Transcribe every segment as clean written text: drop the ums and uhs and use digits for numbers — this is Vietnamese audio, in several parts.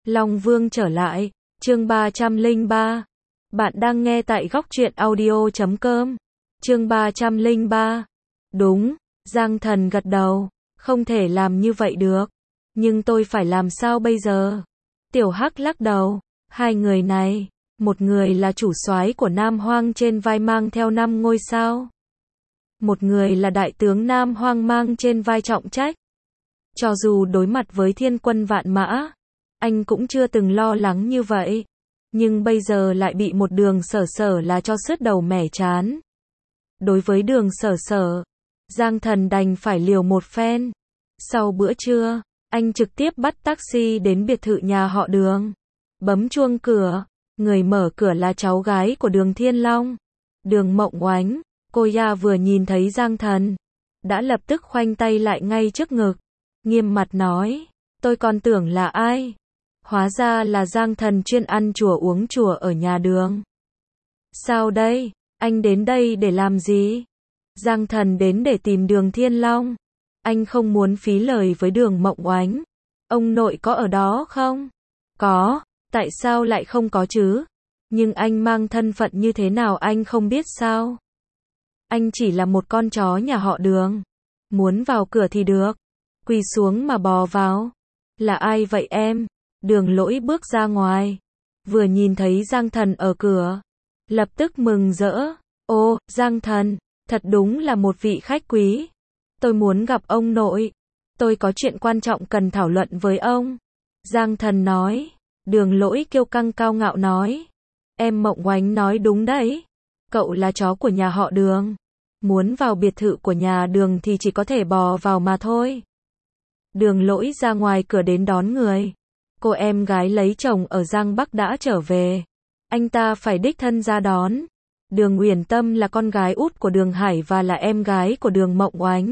Long Vương trở lại, chương 303. Bạn đang nghe tại góc truyện audio.com. Chương 303. Đúng, Giang Thần gật đầu, không thể làm như vậy được. Nhưng tôi phải làm sao bây giờ? Tiểu Hắc lắc đầu, hai người này, một người là chủ soái của Nam Hoang trên vai mang theo 5 ngôi sao. Một người là đại tướng Nam Hoang mang trên vai trọng trách. Cho dù đối mặt với thiên quân vạn mã, anh cũng chưa từng lo lắng như vậy. Nhưng bây giờ lại bị một Đường Sở Sở là cho sứt đầu mẻ chán. Đối với Đường Sở Sở, Giang Thần đành phải liều một phen. Sau bữa trưa, anh trực tiếp bắt taxi đến biệt thự nhà họ Đường. Bấm chuông cửa, người mở cửa là cháu gái của Đường Thiên Long, Đường Mộng Oánh. Cô ya vừa nhìn thấy Giang Thần, đã lập tức khoanh tay lại ngay trước ngực, nghiêm mặt nói, tôi còn tưởng là ai? Hóa ra là Giang Thần chuyên ăn chùa uống chùa ở nhà Đường. Sao đây? Anh đến đây để làm gì? Giang Thần đến để tìm Đường Thiên Long. Anh không muốn phí lời với Đường Mộng Oánh. Ông nội có ở đó không? Có, tại sao lại không có chứ? Nhưng anh mang thân phận như thế nào anh không biết sao? Anh chỉ là một con chó nhà họ Đường. Muốn vào cửa thì được. Quỳ xuống mà bò vào. Là ai vậy em? Đường Lỗi bước ra ngoài. Vừa nhìn thấy Giang Thần ở cửa, lập tức mừng rỡ. Ô, Giang Thần, thật đúng là một vị khách quý. Tôi muốn gặp ông nội. Tôi có chuyện quan trọng cần thảo luận với ông. Giang Thần nói. Đường Lỗi kiêu căng cao ngạo nói. Em Mộng Oánh nói đúng đấy. Cậu là chó của nhà họ Đường. Muốn vào biệt thự của nhà Đường thì chỉ có thể bò vào mà thôi. Đường Lỗi ra ngoài cửa đến đón người. Cô em gái lấy chồng ở Giang Bắc đã trở về. Anh ta phải đích thân ra đón. Đường Uyển Tâm là con gái út của Đường Hải và là em gái của Đường Mộng Oánh.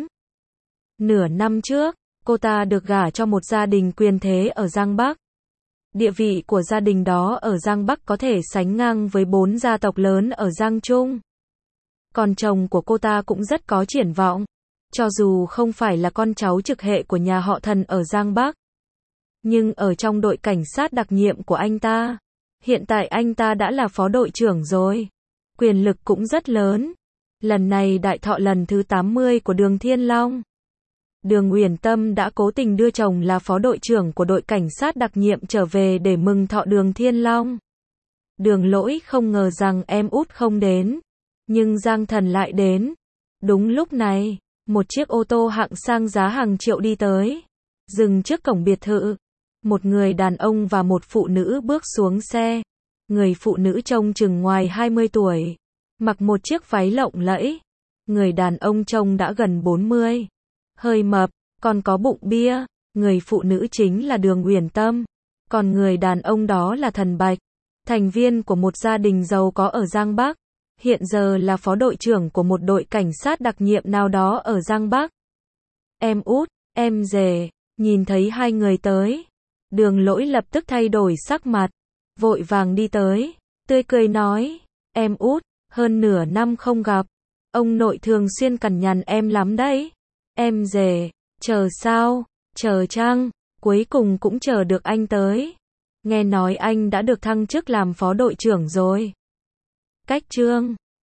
Nửa năm trước, cô ta được gả cho một gia đình quyền thế ở Giang Bắc. Địa vị của gia đình đó ở Giang Bắc có thể sánh ngang với 4 gia tộc lớn ở Giang Trung. Còn chồng của cô ta cũng rất có triển vọng. Cho dù không phải là con cháu trực hệ của nhà họ Thần ở Giang Bắc, nhưng ở trong đội cảnh sát đặc nhiệm của anh ta, hiện tại anh ta đã là phó đội trưởng rồi. Quyền lực cũng rất lớn. Lần này đại thọ lần thứ 80 của Đường Thiên Long. Đường Uyển Tâm đã cố tình đưa chồng là phó đội trưởng của đội cảnh sát đặc nhiệm trở về để mừng thọ Đường Thiên Long. Đường Lỗi không ngờ rằng em út không đến, nhưng Giang Thần lại đến. Đúng lúc này, một chiếc ô tô hạng sang giá hàng triệu đi tới, dừng trước cổng biệt thự. Một người đàn ông và một phụ nữ bước xuống xe. Người phụ nữ trông chừng ngoài 20 tuổi, mặc một chiếc váy lộng lẫy. Người đàn ông trông đã gần 40, hơi mập, còn có bụng bia. Người phụ nữ chính là Đường Uyển Tâm, còn người đàn ông đó là Thần Bạch, thành viên của một gia đình giàu có ở Giang Bắc, hiện giờ là phó đội trưởng của một đội cảnh sát đặc nhiệm nào đó ở Giang Bắc. Em út, em rể, nhìn thấy hai người tới, Đường Lỗi lập tức thay đổi sắc mặt, vội vàng đi tới, tươi cười nói, em út, hơn nửa năm không gặp, ông nội thường xuyên cằn nhằn em lắm đấy. Em rể, chờ sao, chờ chăng, cuối cùng cũng chờ được anh tới. Nghe nói anh đã được thăng chức làm phó đội trưởng rồi. Cách chương